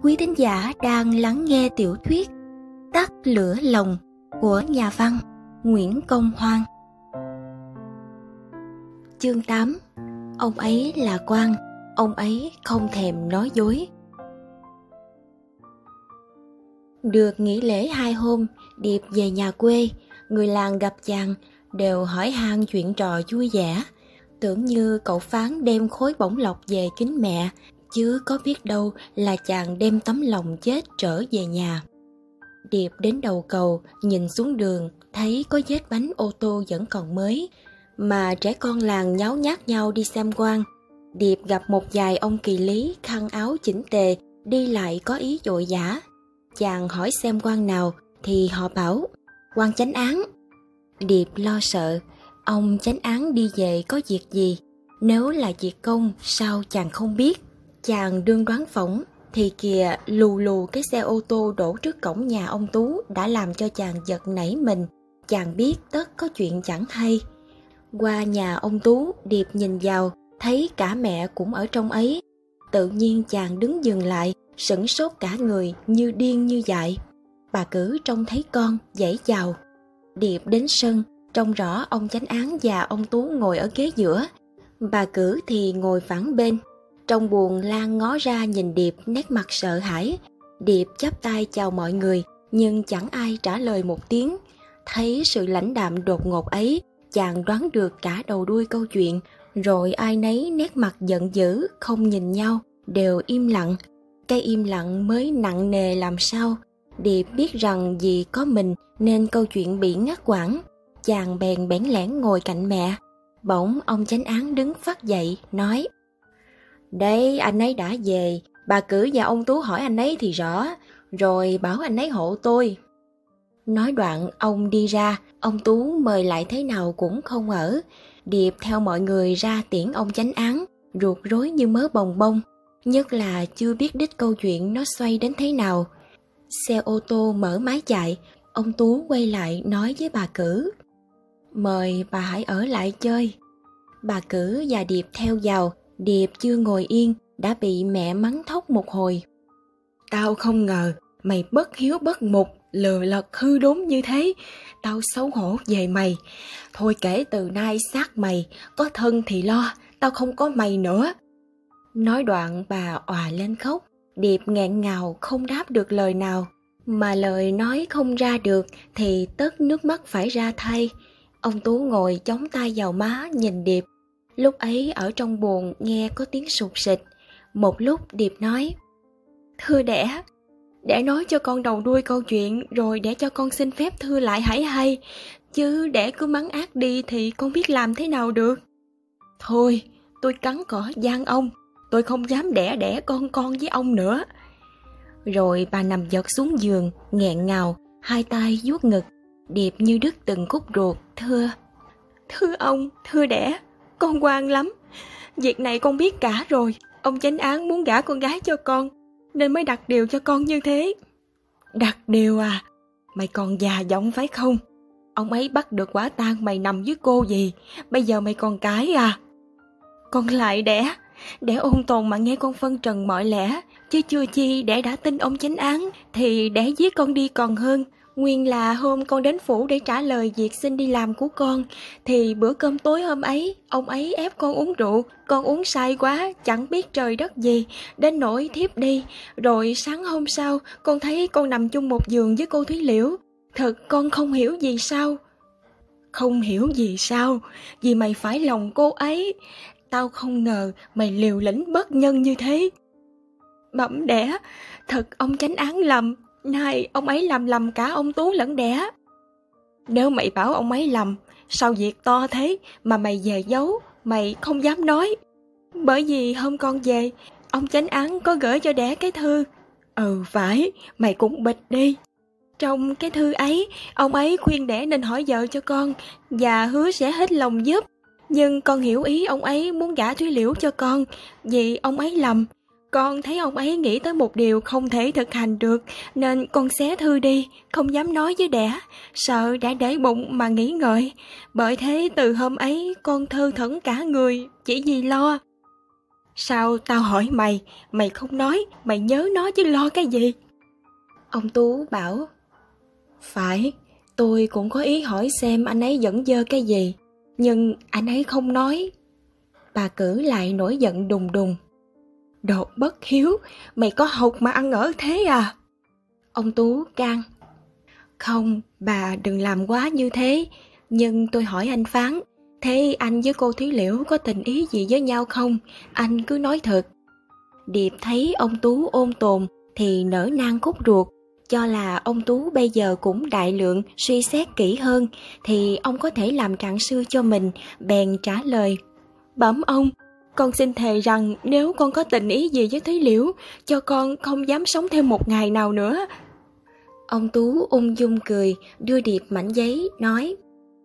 quý thính giả đang lắng nghe tiểu thuyết Tắt lửa lòng của nhà văn Nguyễn Công Hoan. Chương 8. Ông ấy là quan, ông ấy không thèm nói dối. Được nghỉ lễ 2 hôm, Điệp về nhà quê. Người làng gặp chàng đều hỏi han chuyện trò vui vẻ, tưởng như cậu Phán đem khối bổng lộc về kính mẹ, chứ có biết đâu là chàng đem tấm lòng chết trở về nhà. Điệp đến đầu cầu, nhìn xuống đường, thấy có vết bánh ô tô vẫn còn mới, mà trẻ con làng nháo nhác nhau đi xem quan. Điệp gặp một vài ông kỳ lý khăn áo chỉnh tề, đi lại có ý vội vã. Chàng hỏi xem quan nào, thì họ bảo quan chánh án. Điệp lo sợ, ông chánh án đi về có việc gì? Nếu là việc công, sao chàng không biết? Chàng đương đoán phỏng, thì kìa lù lù cái xe ô tô đổ trước cổng nhà ông Tú đã làm cho chàng giật nảy mình. Chàng biết tất có chuyện chẳng hay. Qua nhà ông Tú, Điệp nhìn vào, thấy cả mẹ cũng ở trong ấy. Tự nhiên chàng đứng dừng lại, sửng sốt cả người, như điên như dại. Bà Cử trông thấy con, vẫy chào. Điệp đến sân, trông rõ ông chánh án và ông Tú ngồi ở ghế giữa. Bà Cử thì ngồi phẳng bên. Trong buồn Lan ngó ra nhìn Điệp nét mặt sợ hãi. Điệp chắp tay chào mọi người, nhưng chẳng ai trả lời một tiếng. Thấy sự lãnh đạm đột ngột ấy, chàng đoán được cả đầu đuôi câu chuyện. Rồi ai nấy nét mặt giận dữ, không nhìn nhau, đều im lặng. Cái im lặng mới nặng nề làm sao. Điệp biết rằng vì có mình nên câu chuyện bị ngắt quãng. Chàng bèn bẽn lẽn ngồi cạnh mẹ. Bỗng ông chánh án đứng phắt dậy, nói: "Đây, anh ấy đã về. Bà Cử và ông Tú hỏi anh ấy thì rõ, rồi bảo anh ấy hộ tôi." Nói đoạn ông đi ra, ông Tú mời lại thế nào cũng không ở. Điệp theo mọi người ra tiễn ông chánh án, ruột rối như mớ bồng bông, nhất là chưa biết đích câu chuyện nó xoay đến thế nào. Xe ô tô mở máy chạy, ông Tú quay lại nói với bà Cử: "Mời bà hãy ở lại chơi." Bà Cử và Điệp theo vào. Điệp chưa ngồi yên, đã bị mẹ mắng thốc một hồi. "Tao không ngờ mày bất hiếu bất mục, lừa lật hư đốn như thế. Tao xấu hổ về mày. Thôi kể từ nay xác mày, có thân thì lo, tao không có mày nữa." Nói đoạn bà òa lên khóc. Điệp nghẹn ngào không đáp được lời nào. Mà lời nói không ra được thì tất nước mắt phải ra thay. Ông Tú ngồi chống tay vào má nhìn Điệp. Lúc ấy ở trong buồng nghe có tiếng sụt sịt. Một lúc Điệp nói: "Thưa đẻ nói cho con đầu đuôi câu chuyện, rồi để cho con xin phép thưa lại hãy hay. Chứ đẻ cứ mắng ác đi thì con biết làm thế nào được." "Thôi, tôi cắn cỏ gian ông. Tôi không dám đẻ con với ông nữa." Rồi bà nằm giật xuống giường, nghẹn ngào, hai tay vuốt ngực. Điệp như đứt từng khúc ruột, Thưa ông, thưa đẻ, con ngoan lắm. Việc này con biết cả rồi. Ông chánh án muốn gả con gái cho con, nên mới đặt điều cho con như thế." "Đặt điều à? Mày còn già giọng phải không? Ông ấy bắt được quả tang mày nằm với cô gì, bây giờ mày còn cãi à?" "Con lại đẻ ôn tồn mà nghe con phân trần mọi lẽ, chứ chưa chi đẻ đã tin ông chánh án, thì đẻ giết con đi còn hơn. Nguyên là hôm con đến phủ để trả lời việc xin đi làm của con, thì bữa cơm tối hôm ấy, ông ấy ép con uống rượu. Con uống say quá, chẳng biết trời đất gì, đến nỗi thiếp đi. Rồi sáng hôm sau, con thấy con nằm chung một giường với cô Thúy Liễu. Thật con không hiểu gì sao." "Không hiểu gì sao? Vì mày phải lòng cô ấy. Tao không ngờ mày liều lĩnh bất nhân như thế." "Bẩm đẻ, thật ông chánh án lầm. Nay ông ấy làm lầm cả ông Tú lẫn đẻ." "Nếu mày bảo ông ấy lầm, sao việc to thế mà mày về giấu, mày không dám nói?" "Bởi vì hôm con về, ông chánh án có gửi cho đẻ cái thư." "Ừ phải, mày cũng bịch đi. Trong cái thư ấy, ông ấy khuyên đẻ nên hỏi vợ cho con và hứa sẽ hết lòng giúp. Nhưng con hiểu ý ông ấy muốn gả Thúy Liễu cho con, vì ông ấy lầm. Con thấy ông ấy nghĩ tới một điều không thể thực hành được, nên con xé thư đi, không dám nói với đẻ, sợ đã để bụng mà nghĩ ngợi. Bởi thế từ hôm ấy con thơ thẩn cả người, chỉ vì lo." Sao tao hỏi mày, mày không nói, mày nhớ nó chứ lo cái gì? Ông Tú bảo, phải, tôi cũng có ý hỏi xem anh ấy dẫn dơ cái gì, nhưng anh ấy không nói. Bà Cử lại nổi giận đùng đùng. Đồ bất hiếu, mày có học mà ăn ở thế à? Ông Tú can. Không, bà đừng làm quá như thế, nhưng tôi hỏi anh Phán, thế anh với cô Thúy Liễu có tình ý gì với nhau không? Anh cứ nói thật. Điệp thấy ông Tú ôn tồn thì nở nang khúc ruột, cho là ông Tú bây giờ cũng đại lượng suy xét kỹ hơn thì ông có thể làm trạng sư cho mình, bèn trả lời. Bẩm ông, con xin thề rằng nếu con có tình ý gì với Thúy Liễu, cho con không dám sống thêm một ngày nào nữa. Ông Tú ung dung cười, đưa Điệp mảnh giấy, nói,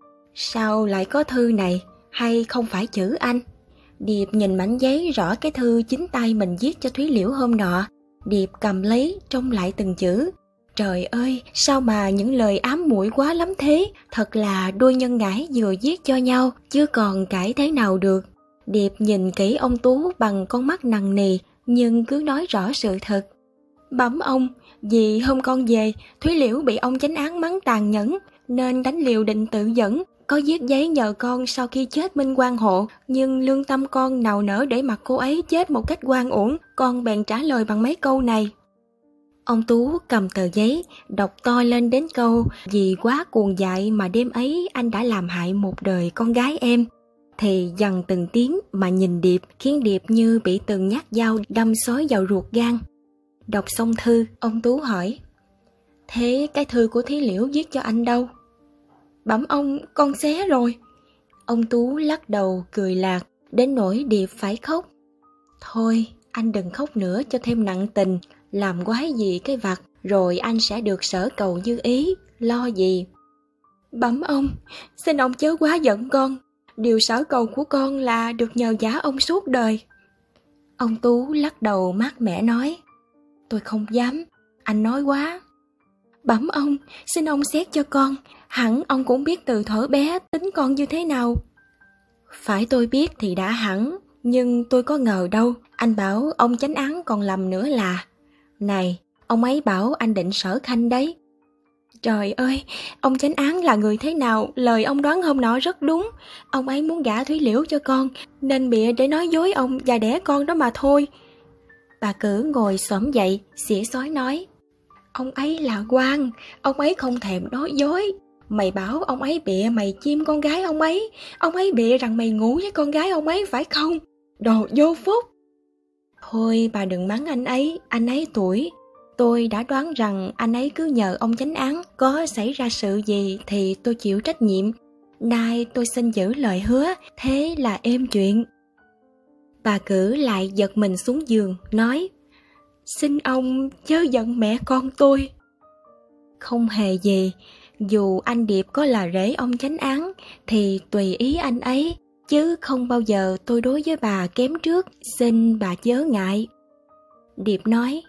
sao lại có thư này, hay không phải chữ anh? Điệp nhìn mảnh giấy rõ cái thư chính tay mình viết cho Thúy Liễu hôm nọ. Điệp cầm lấy, trông lại từng chữ. Trời ơi, sao mà những lời ám muội quá lắm thế, thật là đôi nhân ngãi vừa viết cho nhau, chứ còn cãi thế nào được. Điệp nhìn kỹ ông Tú bằng con mắt nằng nì, nhưng cứ nói rõ sự thật. Bẩm ông, vì hôm con về, Thúy Liễu bị ông chánh án mắng tàn nhẫn, nên đánh liều định tự dẫn. Có viết giấy nhờ con sau khi chết minh quan hộ, nhưng lương tâm con nào nỡ để mặc cô ấy chết một cách oan uổng, con bèn trả lời bằng mấy câu này. Ông Tú cầm tờ giấy, đọc to lên đến câu vì quá cuồng dại mà đêm ấy anh đã làm hại một đời con gái em. Thì dằn từng tiếng mà nhìn Điệp, khiến Điệp như bị từng nhát dao đâm xói vào ruột gan. Đọc xong thư, ông Tú hỏi, thế cái thư của Thúy Liễu viết cho anh đâu? Bẩm ông, con xé rồi. Ông Tú lắc đầu cười lạc, đến nỗi Điệp phải khóc. Thôi, anh đừng khóc nữa cho thêm nặng tình, làm quái gì cái vặt, rồi anh sẽ được sở cầu như ý, lo gì. Bẩm ông, xin ông chớ quá giận con, điều sở cầu của con là được nhờ vả ông suốt đời. Ông Tú lắc đầu mát mẻ nói, tôi không dám, anh nói quá. Bẩm ông, xin ông xét cho con, hẳn ông cũng biết từ thuở bé tính con như thế nào. Phải tôi biết thì đã hẳn, nhưng tôi có ngờ đâu, anh bảo ông chánh án còn lầm nữa là. Này, ông ấy bảo anh định sở khanh đấy. Trời ơi, ông chánh án là người thế nào, lời ông đoán hôm nọ rất đúng. Ông ấy muốn gả Thúy Liễu cho con, nên bịa để nói dối ông và đẻ con đó mà thôi. Bà Cử ngồi xổm dậy, xỉa xói nói, ông ấy là quan, ông ấy không thèm nói dối. Mày bảo ông ấy bịa mày chiêm con gái ông ấy bịa rằng mày ngủ với con gái ông ấy phải không? Đồ vô phúc. Thôi bà đừng mắng anh ấy tuổi. Tôi đã đoán rằng anh ấy cứ nhờ ông chánh án, có xảy ra sự gì thì tôi chịu trách nhiệm. Nay tôi xin giữ lời hứa, thế là êm chuyện. Bà Cử lại giật mình xuống giường, nói, xin ông chớ giận mẹ con tôi. Không hề gì, dù anh Điệp có là rể ông chánh án thì tùy ý anh ấy, chứ không bao giờ tôi đối với bà kém trước, xin bà chớ ngại. Điệp nói,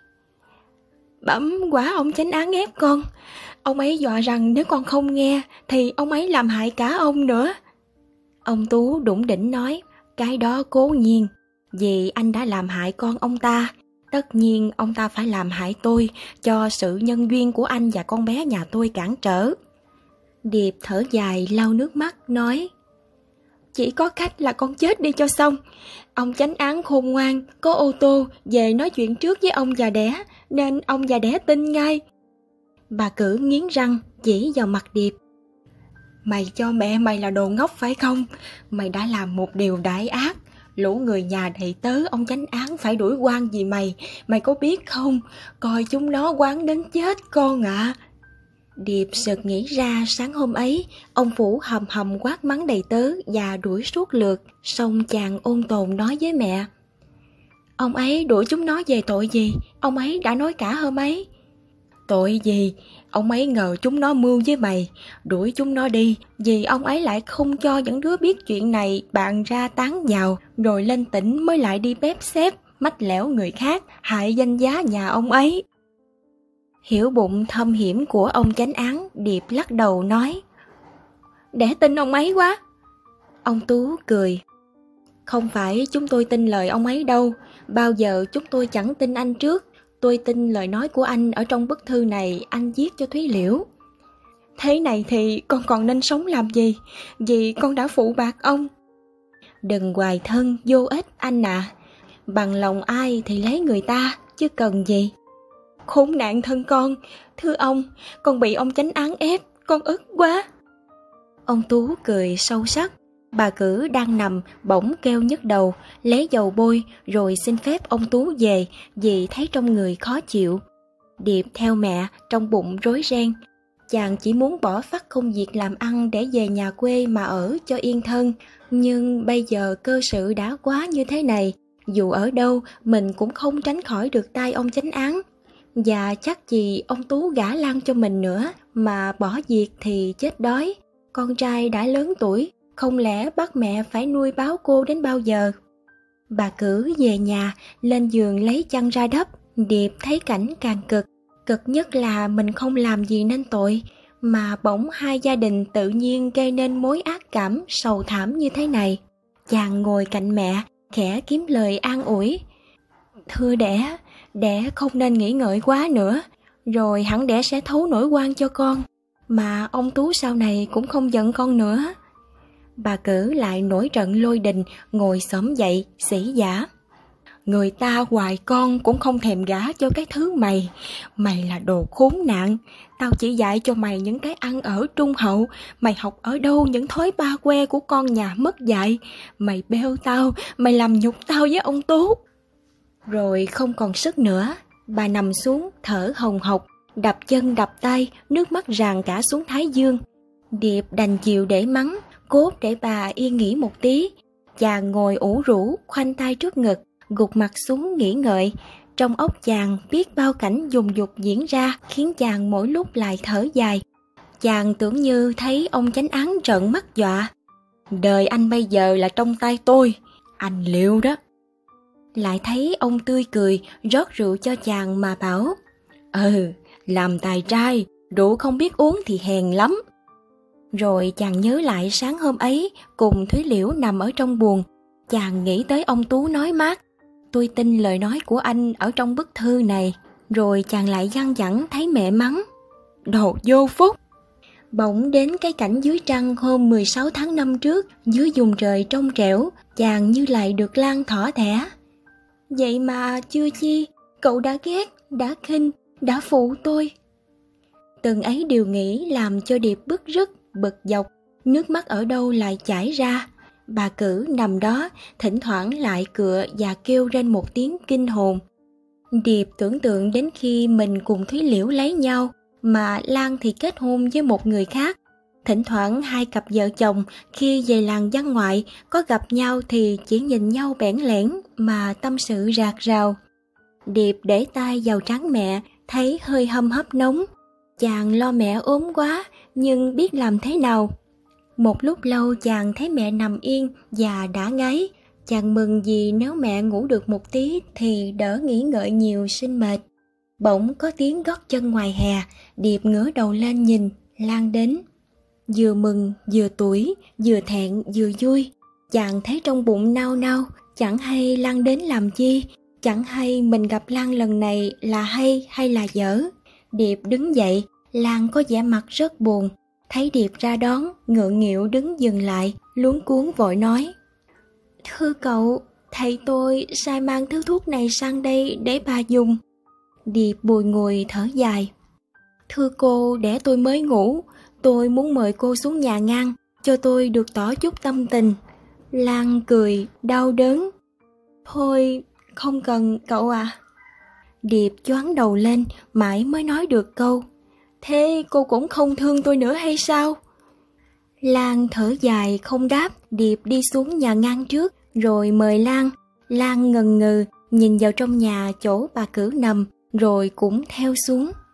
bẩm quả ông chánh án ép con, ông ấy dọa rằng nếu con không nghe thì ông ấy làm hại cả ông nữa. Ông Tú đủng đỉnh nói, cái đó cố nhiên, vì anh đã làm hại con ông ta, tất nhiên ông ta phải làm hại tôi, cho sự nhân duyên của anh và con bé nhà tôi cản trở. Điệp thở dài lau nước mắt, nói, chỉ có cách là con chết đi cho xong. Ông chánh án khôn ngoan, có ô tô về nói chuyện trước với ông già đẻ, nên ông già đẻ tin ngay. Bà Cử nghiến răng chỉ vào mặt Điệp, mày cho mẹ mày là đồ ngốc phải không? Mày đã làm một điều đại ác, lũ người nhà đầy tớ ông chánh án phải đuổi quan vì mày có biết không? Coi chúng nó oán đến chết con ạ. Điệp sực nghĩ ra sáng hôm ấy, ông Phủ hầm hầm quát mắng đầy tớ và đuổi suốt lượt, xong chàng ôn tồn nói với mẹ, ông ấy đuổi chúng nó về tội gì? Ông ấy đã nói cả hôm ấy. Tội gì? Ông ấy ngờ chúng nó mưu với mày, đuổi chúng nó đi, vì ông ấy lại không cho những đứa biết chuyện này bàn ra tán vào, rồi lên tỉnh mới lại đi bếp xếp, mách lẻo người khác, hại danh giá nhà ông ấy. Hiểu bụng thâm hiểm của ông chánh án, Điệp lắc đầu nói, để tin ông ấy quá. Ông Tú cười, Không phải chúng tôi tin lời ông ấy đâu, bao giờ chúng tôi chẳng tin anh trước. Tôi tin lời nói của anh ở trong bức thư này anh viết cho Thúy Liễu. Thế này thì con còn nên sống làm gì? Vì con đã phụ bạc ông. Đừng hoài thân vô ích anh ạ. Bằng lòng ai thì lấy người ta, chứ cần gì. Khốn nạn thân con, thưa ông, con bị ông chánh án ép, con ức quá. Ông Tú cười sâu sắc. Bà Cử đang nằm bỗng kêu nhức đầu, lấy dầu bôi rồi xin phép ông Tú về vì thấy trong người khó chịu. Điệp theo mẹ trong bụng rối ren. Chàng chỉ muốn bỏ phắt công việc làm ăn để về nhà quê mà ở cho yên thân. Nhưng bây giờ cơ sự đã quá như thế này, dù ở đâu mình cũng không tránh khỏi được tay ông chánh án. Và chắc gì ông Tú gả Lan cho mình nữa, mà bỏ việc thì chết đói. Con trai đã lớn tuổi, không lẽ bắt mẹ phải nuôi báo cô đến bao giờ? Bà Cử về nhà, lên giường lấy chăn ra đắp. Điệp thấy cảnh càng cực. Cực nhất là mình không làm gì nên tội, mà bỗng hai gia đình tự nhiên gây nên mối ác cảm sầu thảm như thế này. Chàng ngồi cạnh mẹ, khẽ kiếm lời an ủi. Thưa đẻ không nên nghĩ ngợi quá nữa, rồi hẳn đẻ sẽ thấu nỗi oan cho con. Mà ông Tú sau này cũng không giận con nữa. Bà Cử lại nổi trận lôi đình, ngồi xổm dậy, sỉ vả. Người ta hoài con cũng không thèm gả cho cái thứ mày. Mày là đồ khốn nạn. Tao chỉ dạy cho mày những cái ăn ở trung hậu. Mày học ở đâu những thói ba que của con nhà mất dạy. Mày bêu tao, mày làm nhục tao với ông Tú. Rồi không còn sức nữa, bà nằm xuống thở hồng hộc, đập chân đập tay, nước mắt ràn cả xuống thái dương. Điệp đành chịu để mắng, cốt để bà yên nghỉ một tí. Chàng ngồi ủ rũ, khoanh tay trước ngực, gục mặt xuống nghĩ ngợi. Trong óc chàng biết bao cảnh dùng dục diễn ra, khiến chàng mỗi lúc lại thở dài. Chàng tưởng như thấy ông chánh án trợn mắt dọa. Đời anh bây giờ là trong tay tôi, anh liệu đó. Lại thấy ông tươi cười, rót rượu cho chàng mà bảo. Làm tài trai, rượu không biết uống thì hèn lắm. Rồi chàng nhớ lại sáng hôm ấy, cùng Thúy Liễu nằm ở trong buồng. Chàng nghĩ tới ông Tú nói mát. Tôi tin lời nói của anh ở trong bức thư này. Rồi chàng lại dằn dẳng thấy mẹ mắng. Đồ vô phúc. Bỗng đến cái cảnh dưới trăng hôm 16 tháng 5 trước, dưới vùng trời trong trẻo, chàng như lại được Lan thỏ thẻ. Vậy mà chưa chi, cậu đã ghét, đã khinh, đã phụ tôi. Từng ấy điều nghĩ làm cho Điệp bứt rứt, bực dọc, nước mắt ở đâu lại chảy ra. Bà Cử nằm đó, thỉnh thoảng lại cựa và kêu lên một tiếng kinh hồn. Điệp tưởng tượng đến khi mình cùng Thúy Liễu lấy nhau, mà Lan thì kết hôn với một người khác. Thỉnh thoảng hai cặp vợ chồng khi về làng văn ngoại có gặp nhau thì chỉ nhìn nhau bẽn lẽn mà tâm sự rạc rào. Điệp để tay vào trán mẹ, thấy hơi hâm hấp nóng. Chàng lo mẹ ốm quá, nhưng biết làm thế nào. Một lúc lâu chàng thấy mẹ nằm yên và đã ngáy. Chàng mừng vì nếu mẹ ngủ được một tí thì đỡ nghĩ ngợi nhiều sinh mệt. Bỗng có tiếng gót chân ngoài hè, Điệp ngửa đầu lên nhìn, Lan đến. Vừa mừng, vừa tủi, vừa thẹn, vừa vui. Chàng thấy trong bụng nao nao, chẳng hay Lan đến làm chi, chẳng hay mình gặp Lan lần này là hay hay là dở. Điệp đứng dậy, Lan có vẻ mặt rất buồn. Thấy Điệp ra đón, ngượng nghịu đứng dừng lại, luống cuống vội nói. Thưa cậu, thầy tôi sai mang thứ thuốc này sang đây để bà dùng. Điệp bùi ngùi thở dài. Thưa cô, để tôi mới ngủ, tôi muốn mời cô xuống nhà ngang, cho tôi được tỏ chút tâm tình. Lan cười, đau đớn. Thôi, không cần cậu à. Điệp choáng đầu lên, mãi mới nói được câu. Thế cô cũng không thương tôi nữa hay sao? Lan thở dài không đáp. Điệp đi xuống nhà ngang trước, rồi mời Lan. Lan ngần ngừ, nhìn vào trong nhà chỗ bà Cử nằm, rồi cũng theo xuống.